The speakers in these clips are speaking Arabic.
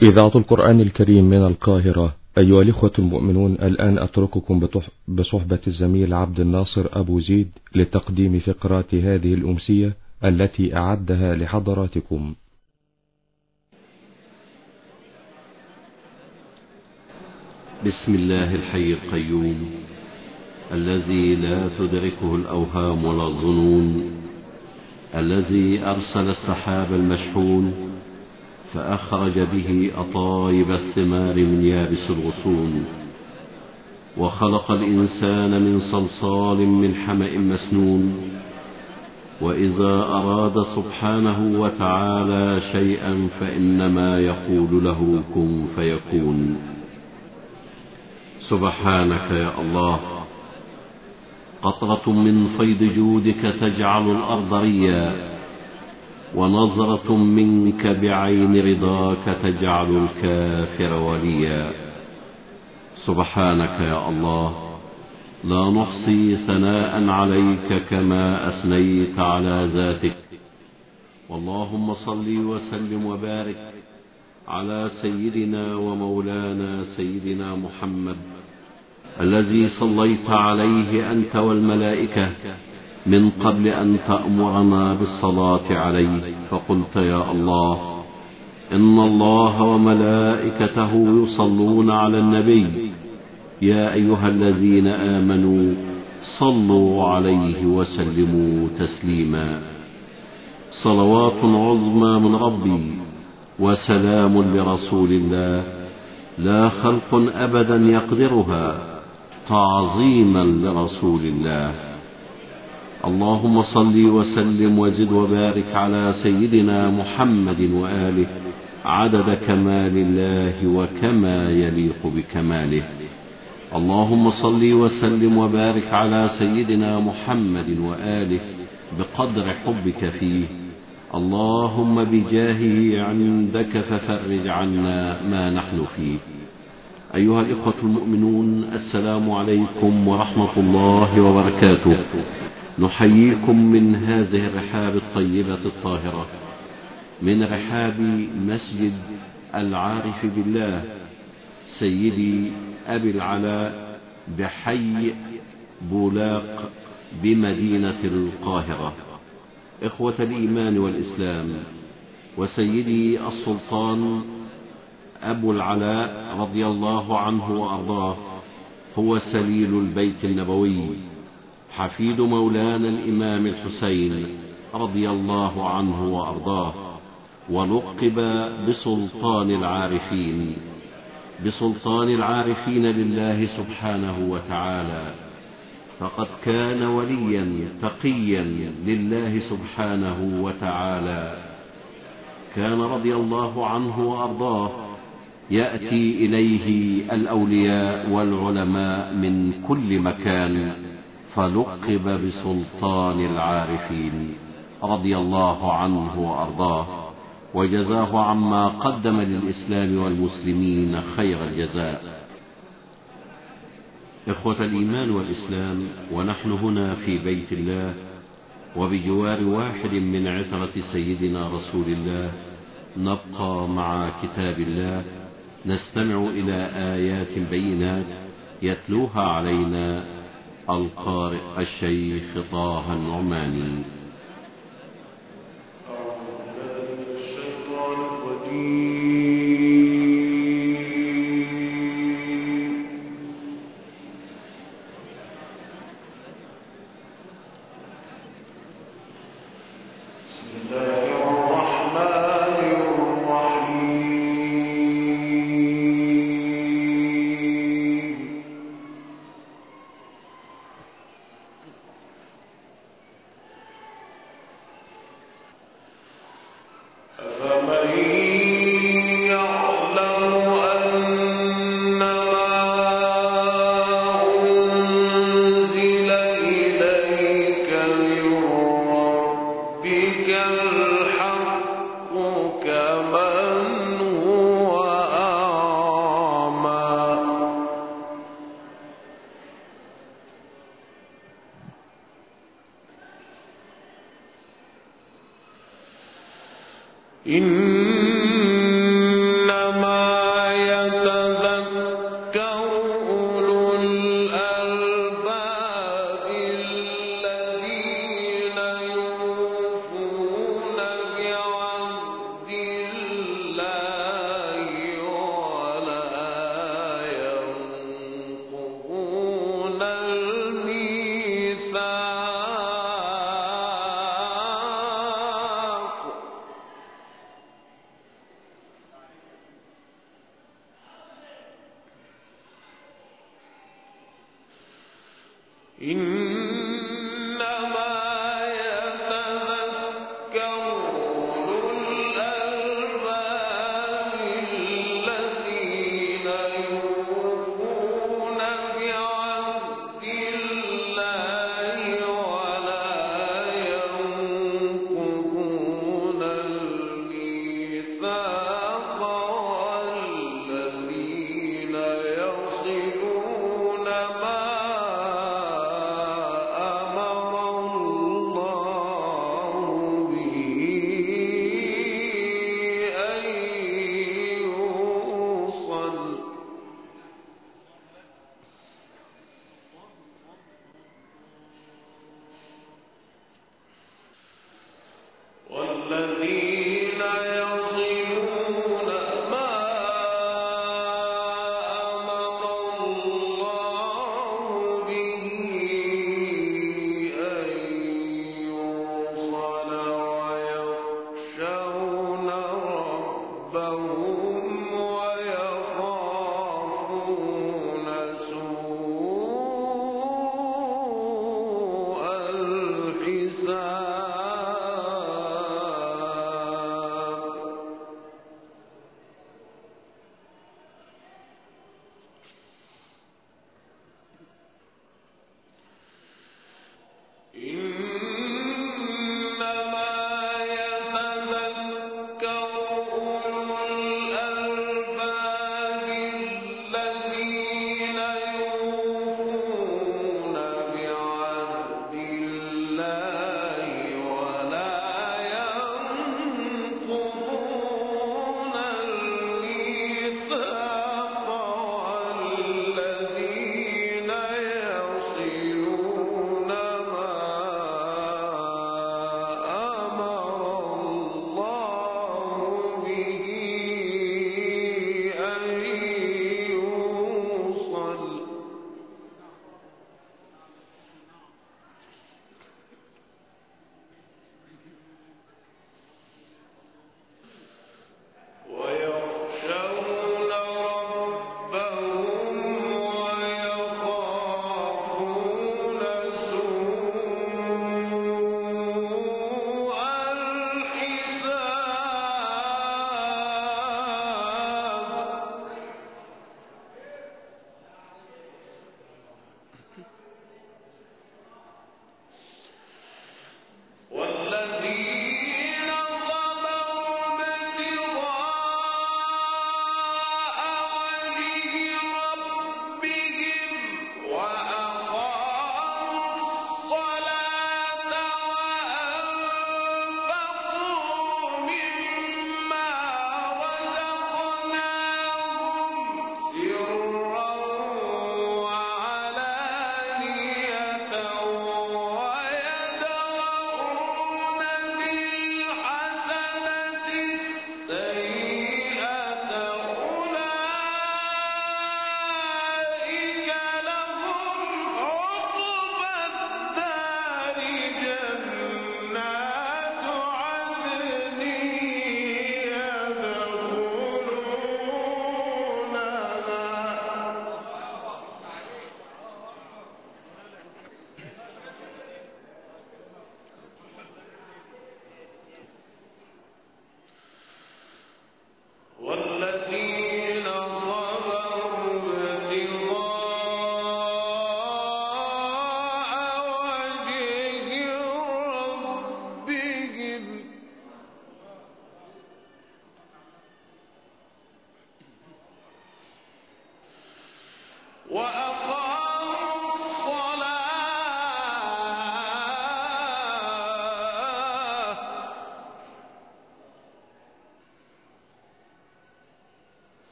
إذاعة القرآن الكريم من القاهرة. أيها الإخوة المؤمنون، الآن أترككم بصحبة الزميل عبد الناصر أبو زيد لتقديم فقرات هذه الأمسية التي أعدها لحضراتكم. بسم الله الحي القيوم الذي لا تدركه الأوهام ولا الظنون، الذي أرسل السحاب المشحون فأخرج به أطايب الثمار من يابس الغصون، وخلق الإنسان من صلصال من حمأ مسنون. وإذا أراد سبحانه وتعالى شيئا فإنما يقول له كن فيكون. سبحانك يا الله، قطرة من فيض جودك تجعل الأرض ريا، ونظرة منك بعين رضاك تجعل الكافر وليا. سبحانك يا الله، لا نحصي ثناء عليك كما أثنيت على ذاتك. واللهم صل وسلم وبارك على سيدنا ومولانا سيدنا محمد، الذي صليت عليه أنت والملائكة من قبل أن تأمرنا بالصلاة عليه، فقلت يا الله: إن الله وملائكته يصلون على النبي، يا أيها الذين آمنوا صلوا عليه وسلموا تسليما. صلوات عظمى من ربي وسلام لرسول الله، لا خلق أبدا يقدرها تعظيما لرسول الله. اللهم صل وسلم وزد وبارك على سيدنا محمد وآله عدد كمال الله وكما يليق بكماله. اللهم صل وسلم وبارك على سيدنا محمد وآله بقدر حبك فيه. اللهم بجاهه عندك ففرج عنا ما نحن فيه. أيها الإخوة المؤمنون، السلام عليكم ورحمة الله وبركاته. نحييكم من هذه الرحاب الطيبة الطاهرة، من رحاب مسجد العارف بالله سيدي أبي العلاء بحي بولاق بمدينة القاهرة. إخوة الإيمان والإسلام، وسيدي السلطان أبو العلاء رضي الله عنه وأرضاه هو سليل البيت النبوي، حفيد مولانا الإمام الحسين رضي الله عنه وأرضاه، ولقب بسلطان العارفين، بسلطان العارفين لله سبحانه وتعالى، فقد كان وليا تقيا لله سبحانه وتعالى. كان رضي الله عنه وأرضاه يأتي إليه الأولياء والعلماء من كل مكان، فلقب بسلطان العارفين رضي الله عنه وأرضاه، وجزاه عما قدم للإسلام والمسلمين خير الجزاء. إخوة الإيمان والإسلام، ونحن هنا في بيت الله وبجوار واحد من عترة سيدنا رسول الله، نبقى مع كتاب الله، نستمع إلى آيات بينات يتلوها علينا القارئ الشيخ طه النعماني. إنما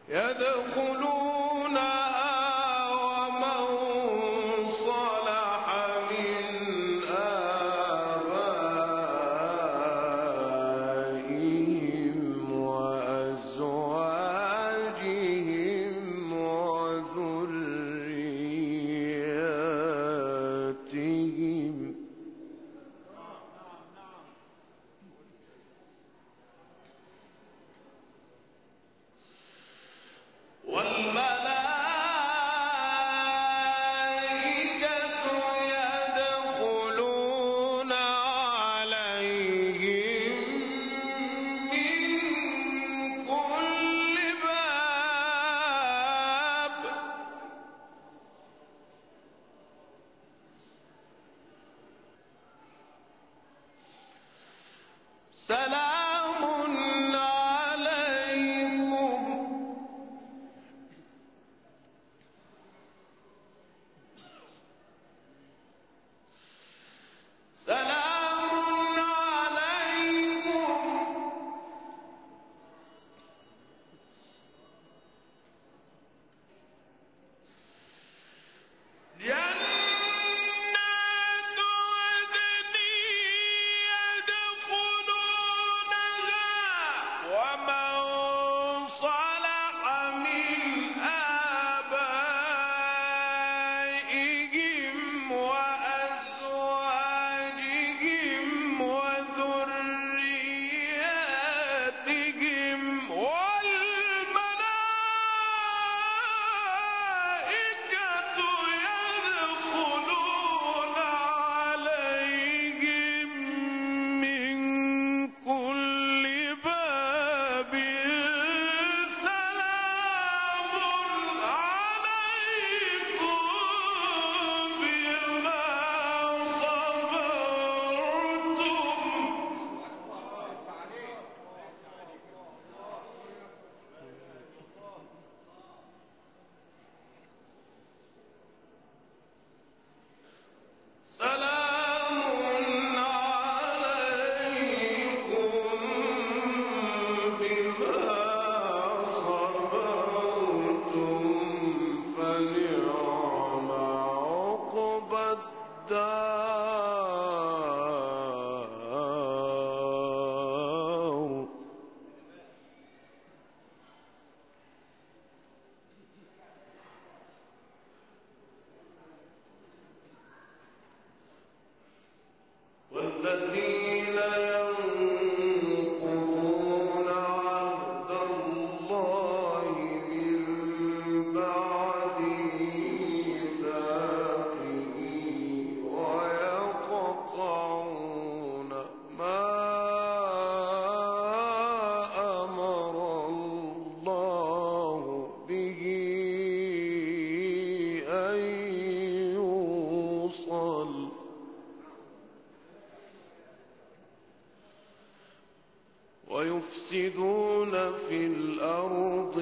ويفسدون في الأرض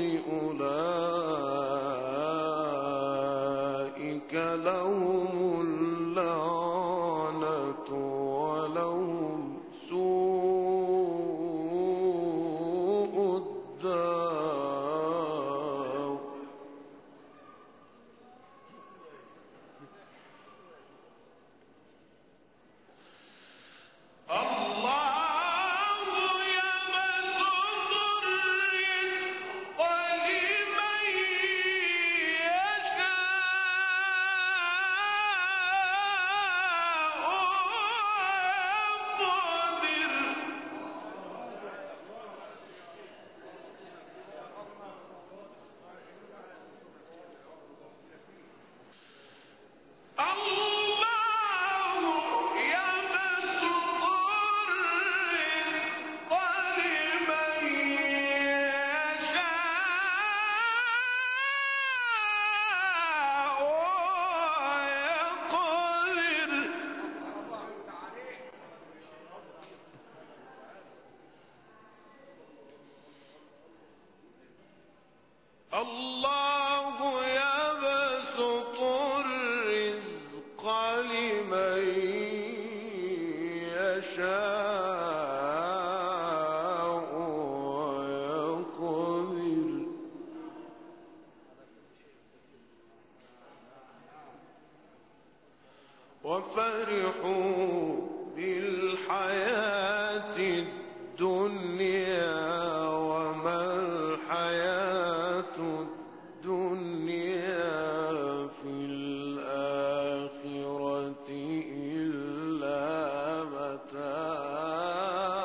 أولئك لهم اللعنة ولهم سوء الدار. الله يبسط الرزق لمن يشاء ويقدر وفرحوا بالحياة الدنيا وما الحياة الدنيا في الآخرة إلا متاع.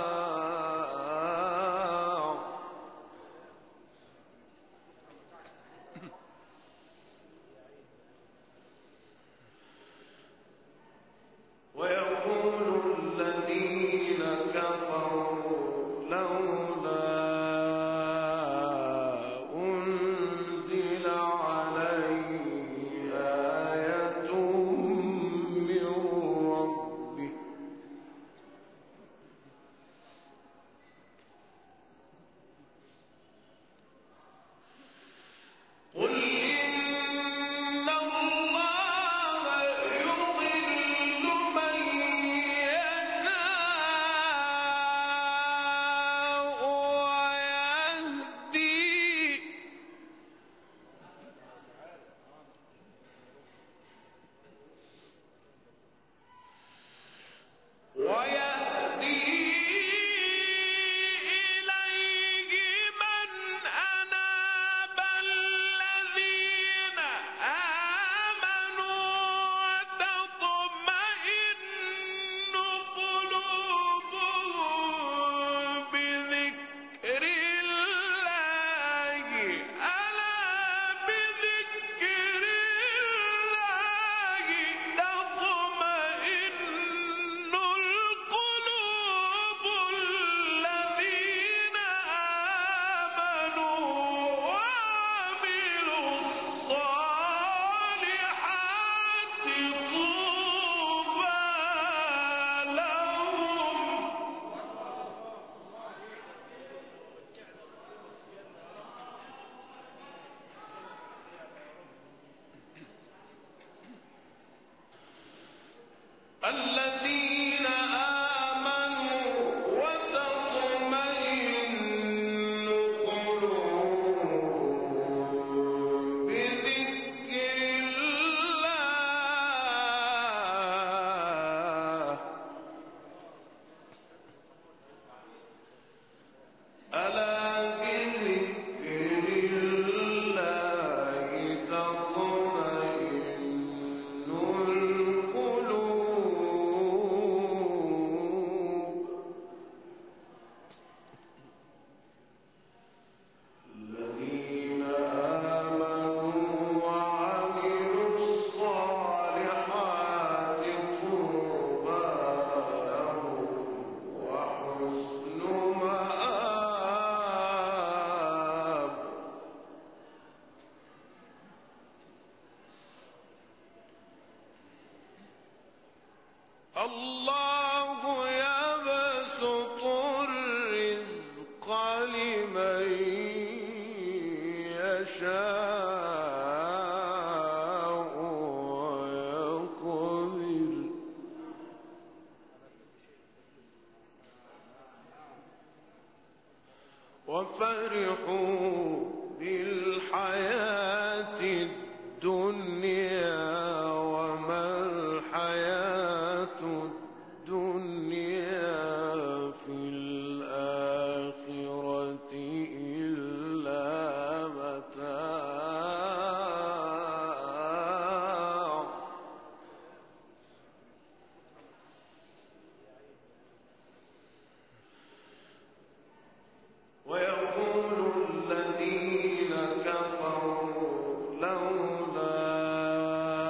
ويقول الذين كفروا لولا أنزل عليه آية من ربه قل إن الله يضل من يشاء ويهدي إليه من أناب الذين آمنوا وتطمئن قلوبهم بذكر الله ألا بذكر الله تطمئن القلوب الذين آمنوا وعملوا الصالحات طوبى لهم الذين آمنوا وتطمئن قلوبهم بذكر الله ألا بذكر الله تطمئن القلوب الذين آمنوا وعملوا الصالحات طوبى لهم وحسن مآب. الله يبسط الرزق لمن يشاء ويقدر وفرحوا بالحياة الدنيا وما الحياة الدنيا في الآخرة إلا متاع. ويقول الذين كفروا لولا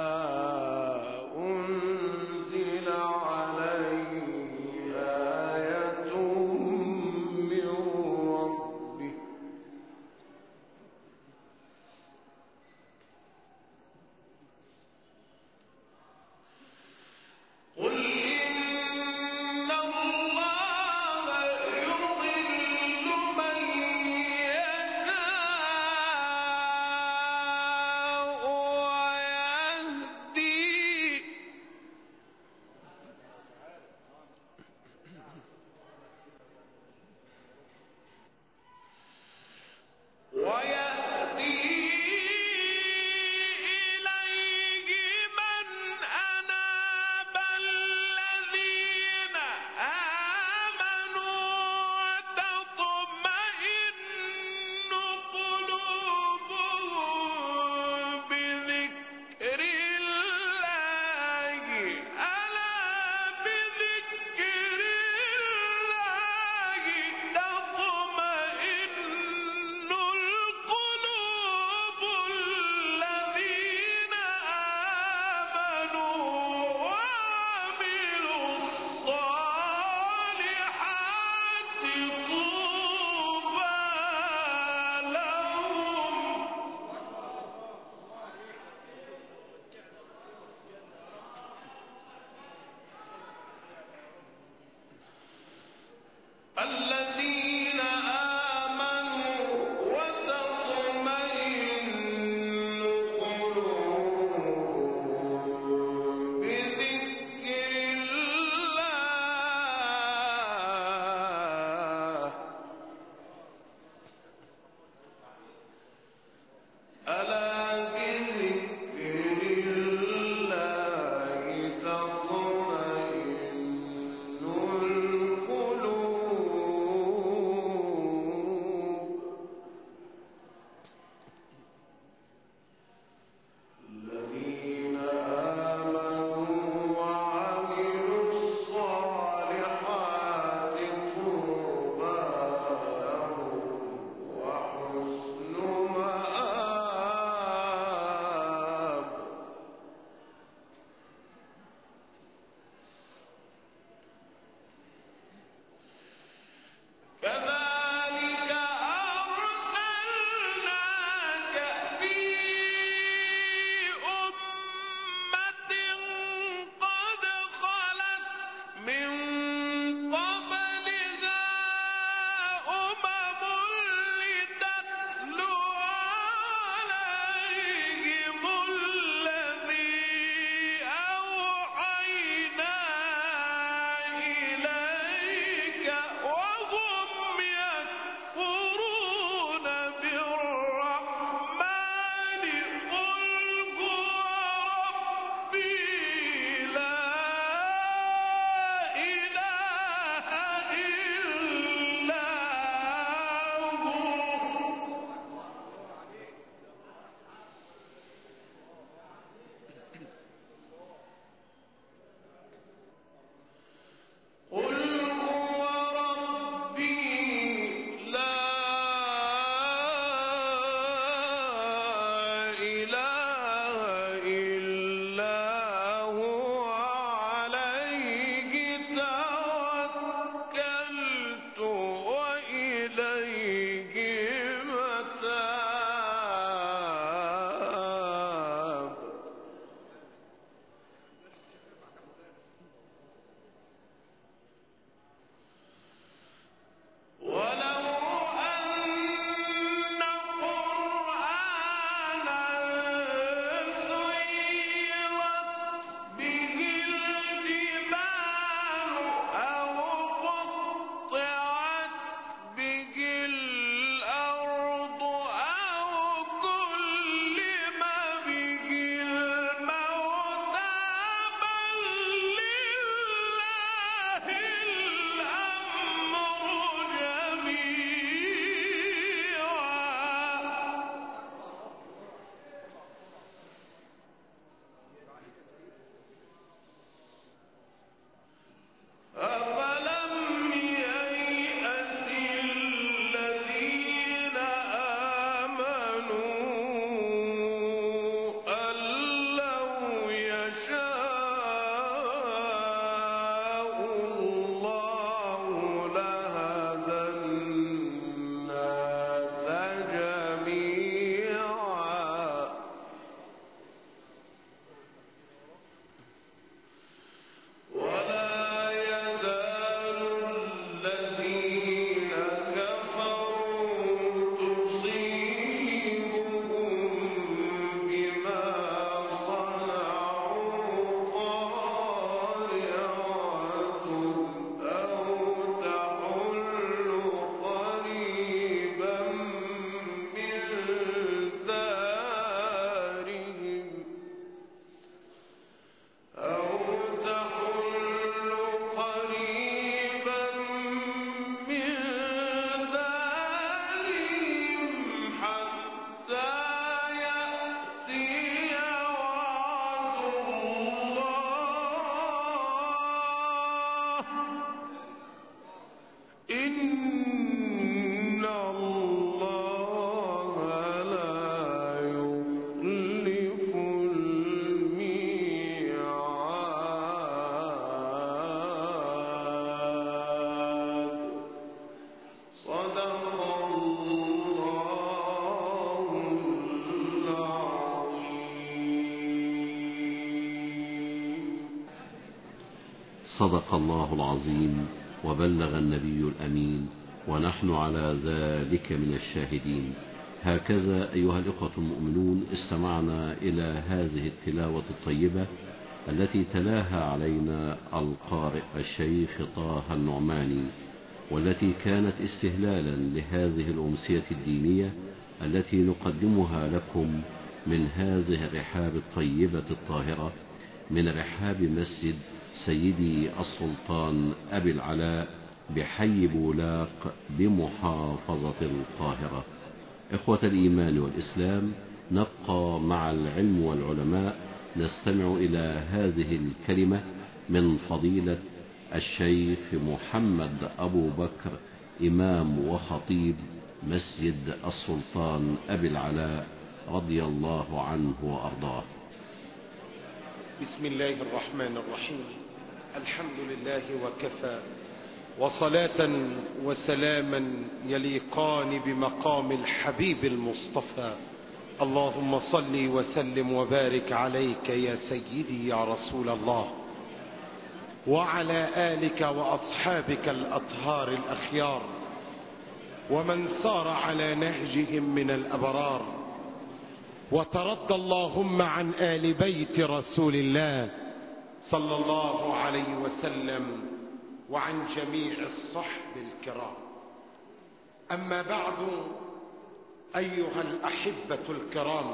صدق الله العظيم وبلغ النبي الأمين، ونحن على ذلك من الشاهدين. هكذا أيها الإخوة المؤمنون استمعنا إلى هذه التلاوة الطيبة التي تلاها علينا القارئ الشيخ طه النعماني، والتي كانت استهلالا لهذه الأمسية الدينية التي نقدمها لكم من هذه الرحاب الطيبة الطاهرة، من رحاب مسجد سيدي السلطان أبي العلاء بحي بولاق بمحافظة القاهرة. إخوة الإيمان والإسلام، نبقى مع العلم والعلماء، نستمع إلى هذه الكلمة من فضيلة الشيخ محمد أبو بكر، إمام وخطيب مسجد السلطان أبي العلاء رضي الله عنه وأرضاه. بسم الله الرحمن الرحيم. الحمد لله وكفى، وصلاة وسلاما يليقان بمقام الحبيب المصطفى. اللهم صل وسلم وبارك عليك يا سيدي يا رسول الله، وعلى آلك وأصحابك الأطهار الأخيار، ومن سار على نهجهم من الأبرار. وترضى اللهم عن آل بيت رسول الله صلى الله عليه وسلم وعن جميع الصحب الكرام. أما بعد، أيها الأحبة الكرام،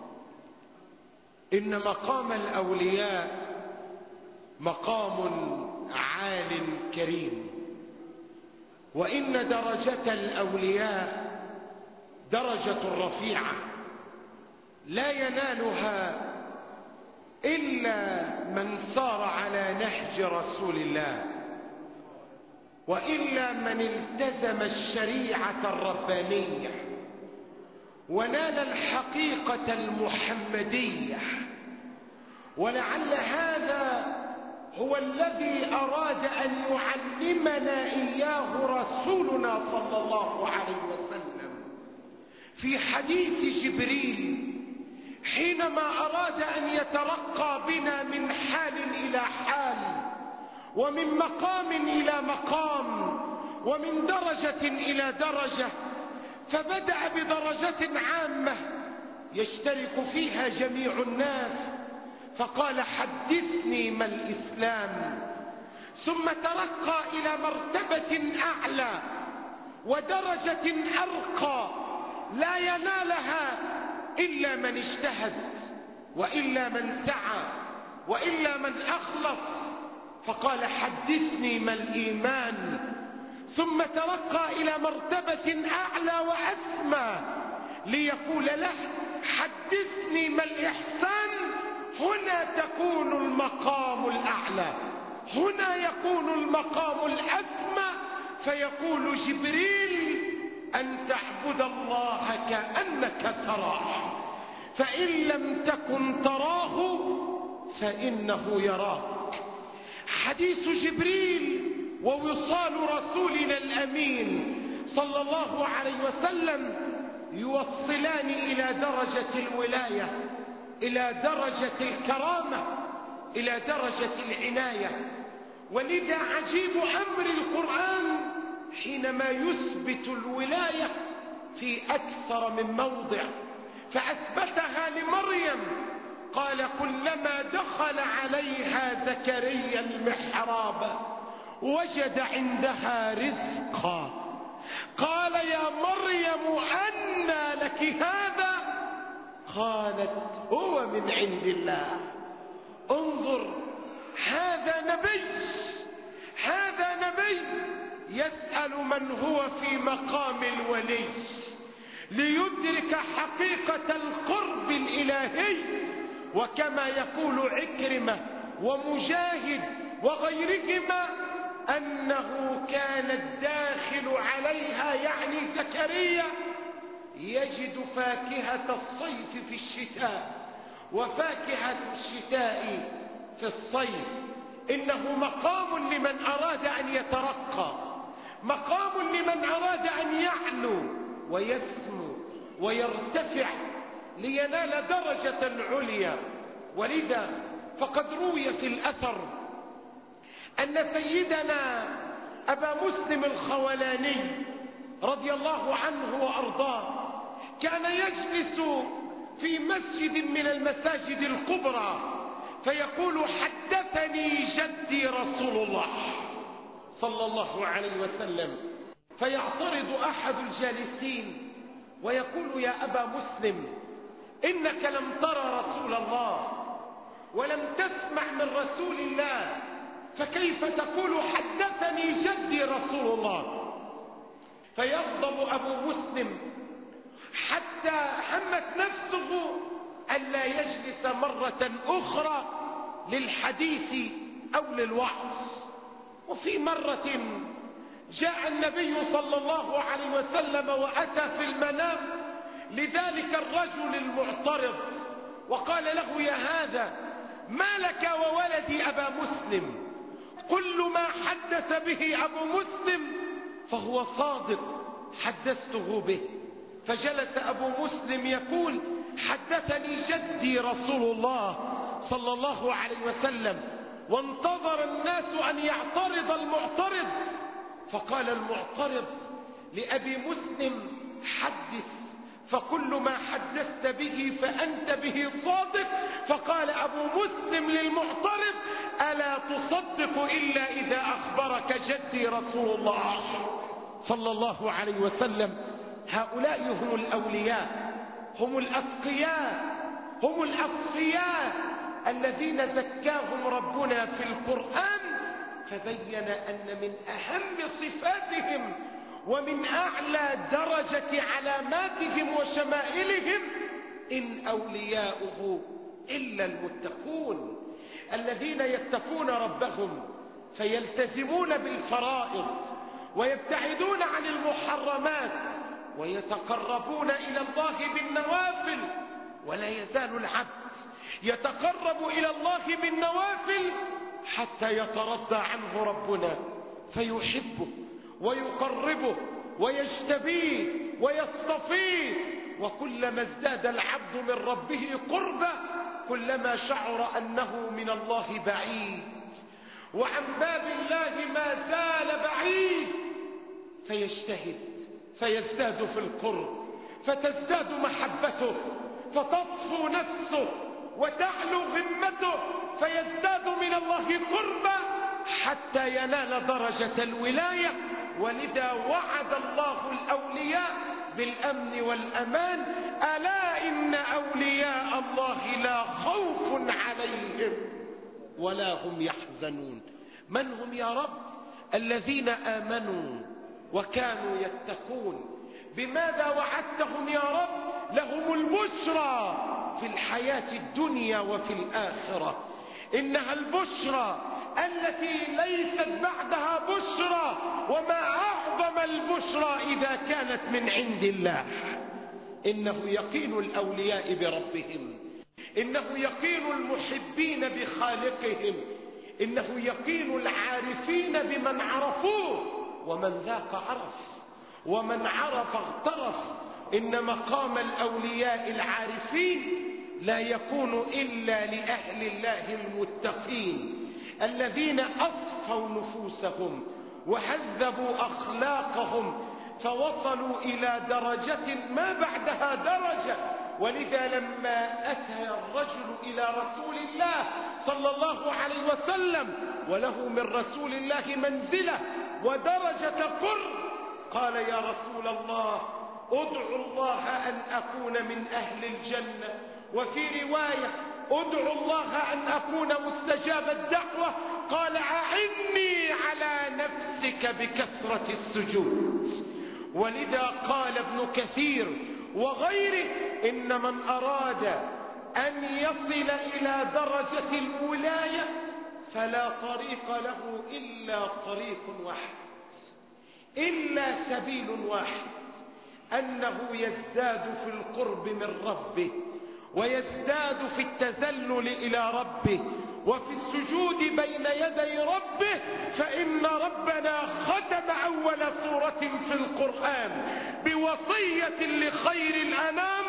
إن مقام الأولياء مقام عال كريم، وإن درجة الأولياء درجة رفيعة لا ينالها إلا من سار على نهج رسول الله، وإلا من التزم الشريعة الربانية ونال الحقيقة المحمدية. ولعل هذا هو الذي أراد أن يعلمنا إياه رسولنا صلى الله عليه وسلم في حديث جبريل، حينما أراد أن يترقى بنا من حال إلى حال، ومن مقام إلى مقام، ومن درجة إلى درجة، فبدأ بدرجة عامة يشترك فيها جميع الناس، فقال: حدثني ما الإسلام. ثم ترقى إلى مرتبة أعلى ودرجة أرقى لا ينالها إلا من اجتهد، وإلا من سعى، وإلا من أخلص، فقال: حدثني ما الإيمان. ثم ترقى إلى مرتبة أعلى وأسمى ليقول له: حدثني ما الإحسان. هنا تكون المقام الأعلى، هنا يكون المقام الأسمى، فيقول جبريل: أن تعبد الله كأنك تراه، فإن لم تكن تراه فإنه يراك. حديث جبريل ووصال رسولنا الأمين صلى الله عليه وسلم يوصلان إلى درجة الولاية، إلى درجة الكرامة، إلى درجة العناية. ولذا عجيب أمر القرآن حينما يثبت الولاية في أكثر من موضع، فأثبتها لمريم، قال: كلما دخل عليها زكريا المحراب وجد عندها رزقا قال: يا مريم أنى لك هذا؟ قالت: هو من عند الله. انظر، هذا نبي، هذا نبي يسأل من هو في مقام الولي ليدرك حقيقة القرب الإلهي. وكما يقول عكرمة ومجاهد وغيرهما أنه كان الداخل عليها، يعني زكريا، يجد فاكهة الصيف في الشتاء وفاكهة الشتاء في الصيف. إنه مقام لمن أراد أن يترقى، مقام لمن أراد أن يعلو ويسمو ويرتفع لينال درجة عليا. ولذا فقد روي في الأثر أن سيدنا أبا مسلم الخولاني رضي الله عنه وأرضاه كان يجلس في مسجد من المساجد الكبرى فيقول: حدثني جدي رسول الله صلى الله عليه وسلم. فيعترض أحد الجالسين ويقول: يا أبا مسلم، إنك لم ترى رسول الله ولم تسمع من رسول الله، فكيف تقول حدثني جدي رسول الله؟ فيغضب أبو مسلم حتى همت نفسه ألا يجلس مرة أخرى للحديث أو للوعظ. وفي مرة جاء النبي صلى الله عليه وسلم وأتى في المنام لذلك الرجل المعترض وقال له: يا هذا، ما لك وولدي أبا مسلم؟ كل ما حدث به أبو مسلم فهو صادق، حدثته به. فجلس أبو مسلم يقول: حدثني جدي رسول الله صلى الله عليه وسلم. وانتظر الناس أن يعترض المعترض، فقال المعترض لأبي مسلم: حدث، فكل ما حدثت به فأنت به صادق. فقال أبو مسلم للمعترض: ألا تصدق إلا إذا أخبرك جدي رسول الله صلى الله عليه وسلم. هؤلاء هم الأولياء، هم الأتقياء، هم الأصفياء الذين زكاهم ربنا في القرآن، فبين أن من أهم صفاتهم ومن أعلى درجة علاماتهم وشمائلهم: إن أولياؤه إلا المتقون، الذين يتقون ربهم فيلتزمون بالفرائض ويبتعدون عن المحرمات ويتقربون إلى الله بالنوافل. ولا يزال العبد يتقرب إلى الله بالنوافل حتى يترضى عنه ربنا فيحبه ويقربه ويجتبيه ويصطفيه. وكلما ازداد العبد من ربه قربا كلما شعر أنه من الله بعيد وعن باب الله ما زال بعيد، فيجتهد فيزداد في القرب، فتزداد محبته، فتطفو نفسه وتعلو همته، فيزداد من الله قربا حتى ينال درجة الولاية. ولذا وعد الله الأولياء بالأمن والأمان: ألا إن أولياء الله لا خوف عليهم ولا هم يحزنون. من هم يا رب؟ الذين آمنوا وكانوا يتقون. بماذا وعدتهم يا رب؟ لهم البشرى في الحياة الدنيا وفي الآخرة. إنها البشرى التي ليست بعدها بشرى، وما أعظم البشرى إذا كانت من عند الله. إنه يقين الأولياء بربهم، إنه يقين المحبين بخالقهم، إنه يقين العارفين بمن عرفوه، ومن ذاق عرف ومن عرف اغترف. إن مقام الأولياء العارفين لا يكون إلا لأهل الله المتقين الذين أصفوا نفوسهم وهذبوا أخلاقهم فوصلوا إلى درجة ما بعدها درجة. ولذا لما أتى الرجل إلى رسول الله صلى الله عليه وسلم وله من رسول الله منزلة ودرجة قرب، قال: يا رسول الله، ادعو الله أن أكون من أهل الجنة. وفي رواية: ادعو الله أن أكون مستجاب الدعوة. قال: أعني على نفسك بكثرة السجود. ولذا قال ابن كثير وغيره: إن من أراد أن يصل إلى درجة الولاية فلا طريق له إلا طريق واحد، إلا سبيل واحد، أنه يزداد في القرب من ربه ويزداد في التذلل إلى ربه وفي السجود بين يدي ربه. فإن ربنا ختم أول سورة في القرآن بوصية لخير الأنام: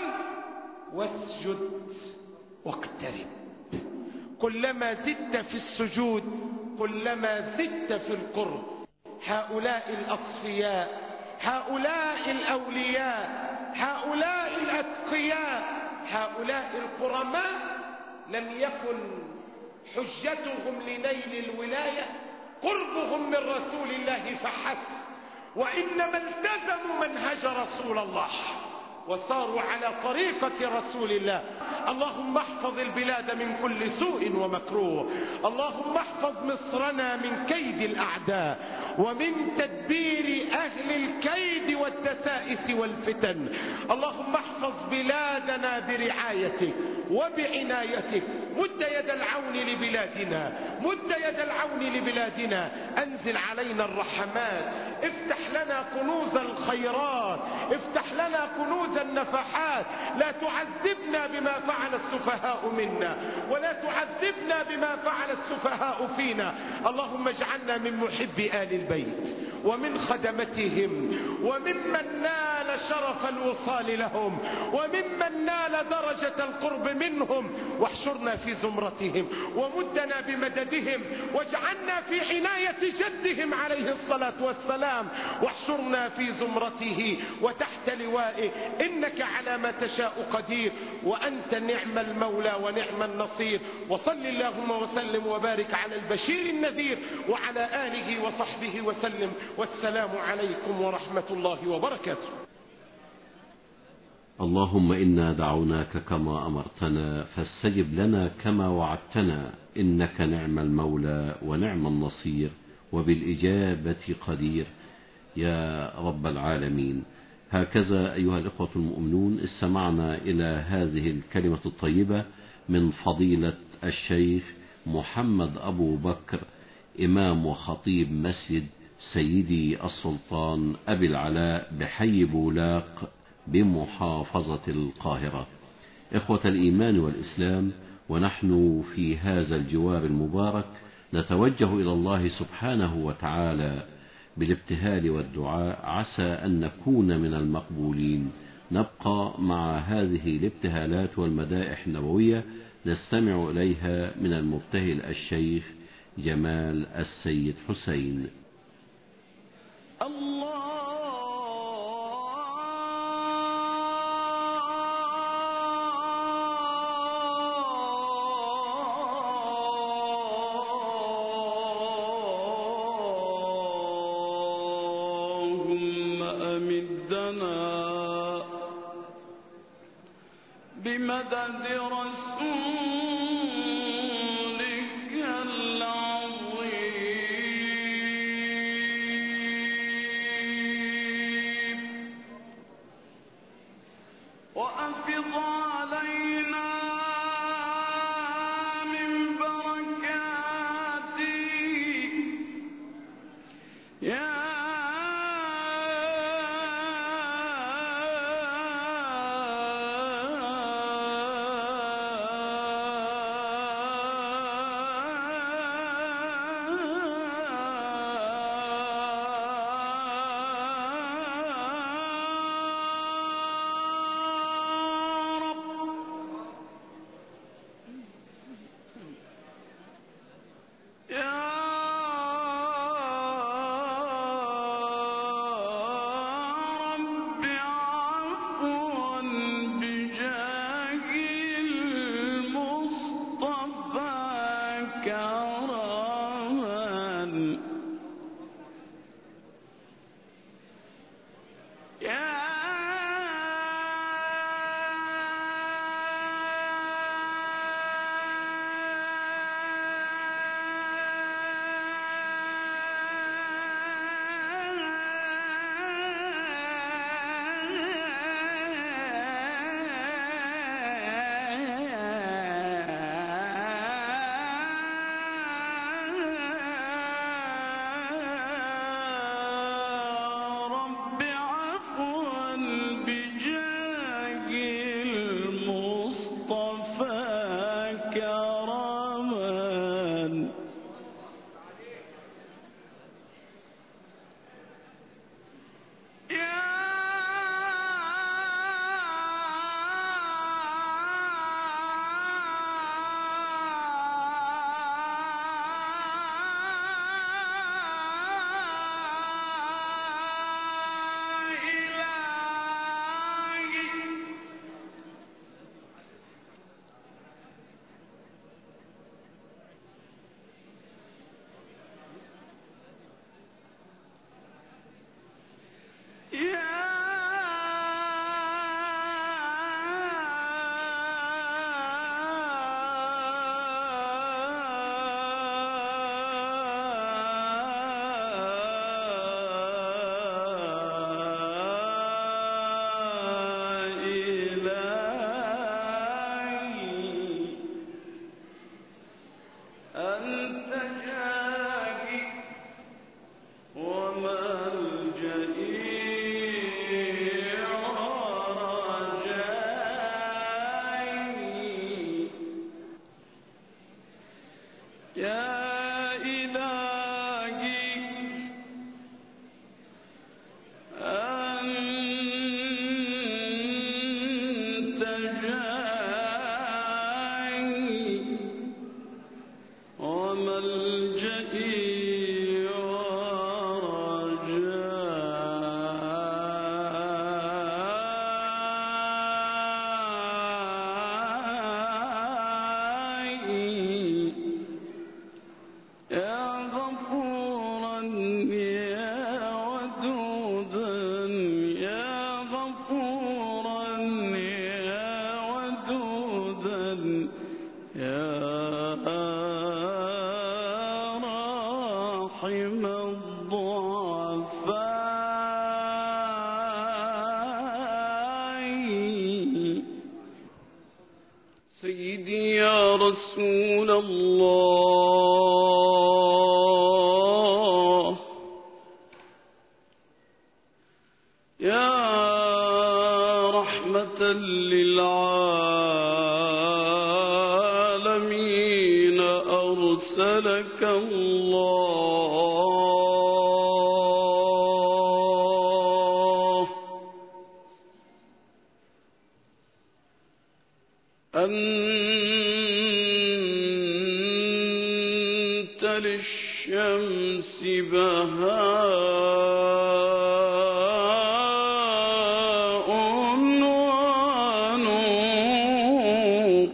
واسجد واقترب. كلما زدت في السجود كلما زدت في القرب. هؤلاء الأصفياء، هؤلاء الأولياء، هؤلاء الأتقياء، هؤلاء الكرماء لم يكن حجتهم لنيل الولاية قربهم من رسول الله فحسب، وإنما التزموا منهج رسول الله وصاروا على طريقة رسول الله. اللهم احفظ البلاد من كل سوء ومكروه، اللهم احفظ مصرنا من كيد الأعداء ومن تدبير أهل الكيد والدسائس والفتن. اللهم احفظ بلادنا برعايتك وبعنايتك. مد يد العون لبلادنا، مد يد العون لبلادنا. أنزل علينا الرحمات، افتح لنا كنوز الخيرات، افتح لنا كنوز النفحات. لا تعذبنا بما فعل السفهاء منا، ولا تعذبنا بما فعل السفهاء فينا. اللهم اجعلنا من محب آل البيت ومن خدمتهم وممن نال شرف الوصال لهم وممن نال درجة القرب منهم، واحشرنا في زمرتهم ومدنا بمددهم، واجعلنا في عناية جدهم عليه الصلاة والسلام، واحشرنا في زمرته وتحت لوائه. إنك على ما تشاء قدير، وأنت نعم المولى ونعم النصير. وصل اللهم وسلم وبارك على البشير النذير وعلى آله وصحبه وسلم، والسلام عليكم ورحمة الله وبركاته. اللهم إنا دعوناك كما أمرتنا فاستجب لنا كما وعدتنا، إنك نعم المولى ونعم النصير وبالإجابة قدير يا رب العالمين. هكذا أيها الإخوة المؤمنون استمعنا إلى هذه الكلمة الطيبة من فضيلة الشيخ محمد أبو بكر، إمام وخطيب مسجد سيدي السلطان أبي العلاء بحي بولاق بمحافظة القاهرة. إخوة الإيمان والإسلام، ونحن في هذا الجوار المبارك نتوجه إلى الله سبحانه وتعالى بالابتهال والدعاء عسى أن نكون من المقبولين. نبقى مع هذه الابتهالات والمدائح النبوية نستمع إليها من المبتهل الشيخ جمال السيد حسين. اللهم أمدنا بمدد رسولك العظيم، وأفض علينا من بركاتك يا سيدي يا رسول الله، يا رحمة للعالمين أرسلك الله، أنت للشمس بهاء ونور،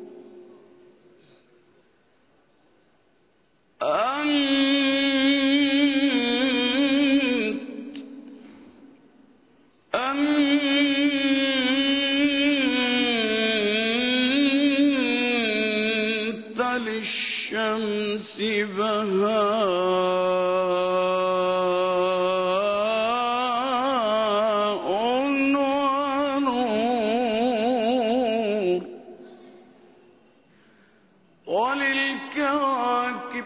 أنت للشمس بهاء ونور، وللكواكب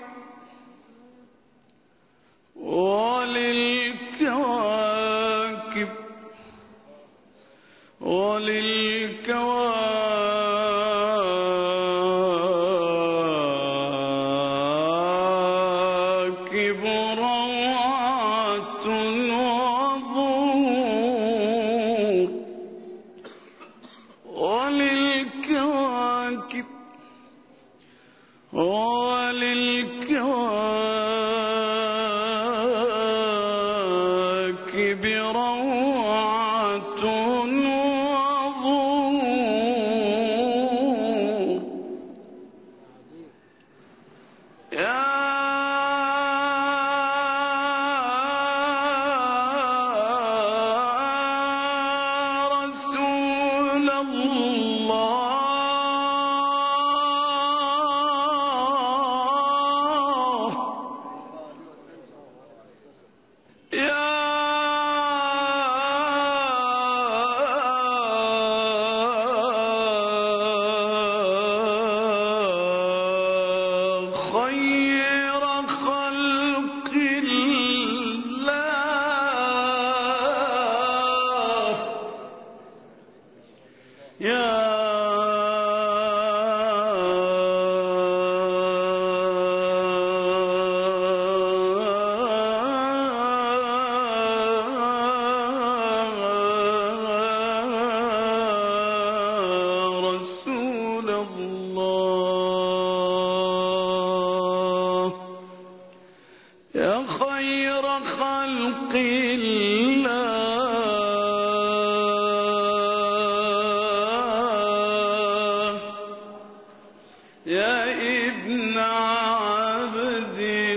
روعة وظهور، وللكواكب روعة وظهور، يا رسول الله، يا خير خلق الله، يا رسول الله، يا خير خلق الله، يا ابن عبد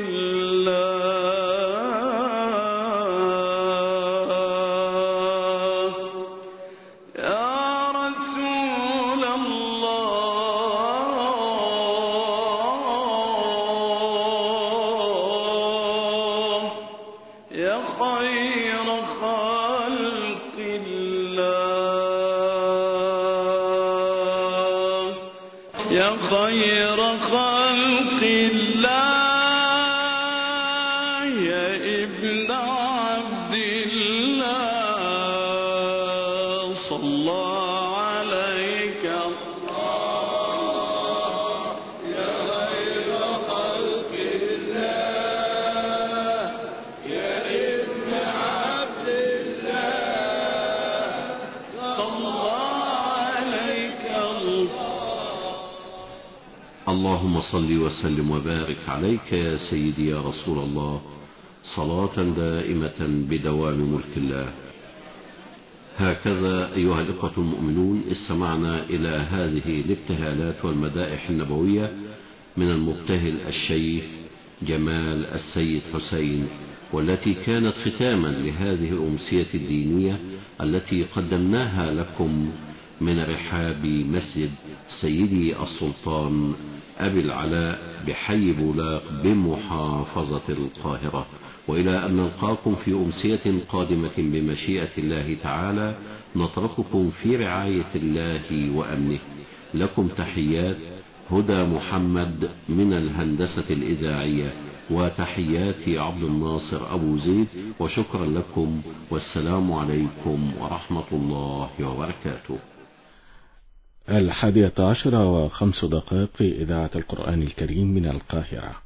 الله، يا رسول الله، يا خير خلق الله، يا خير خلق الله، يا ابن عبد الله، صلى عليك الله، يا خير خلق الله، يا ابن عبد الله، صلى عليك الله. اللهم صل وسلم وبارك عليك يا سيدي يا رسول الله، صلاة دائمة بدوام ملك الله. هكذا أيها الإخوة المؤمنون استمعنا إلى هذه الابتهالات والمدائح النبوية من المبتهل الشيخ جمال السيد حسين، والتي كانت ختاما لهذه الأمسية الدينية التي قدمناها لكم من رحاب مسجد سيدي السلطان أبي العلاء بحي بولاق بمحافظة القاهرة. وإلى أن نلقاكم في أمسية قادمة بمشيئة الله تعالى، نترككم في رعاية الله وأمنه، لكم تحيات هدى محمد من الهندسة الإذاعية، وتحياتي عبد الناصر أبو زيد، وشكرا لكم، والسلام عليكم ورحمة الله وبركاته. 11:05 في إذاعة القرآن الكريم من القاهرة.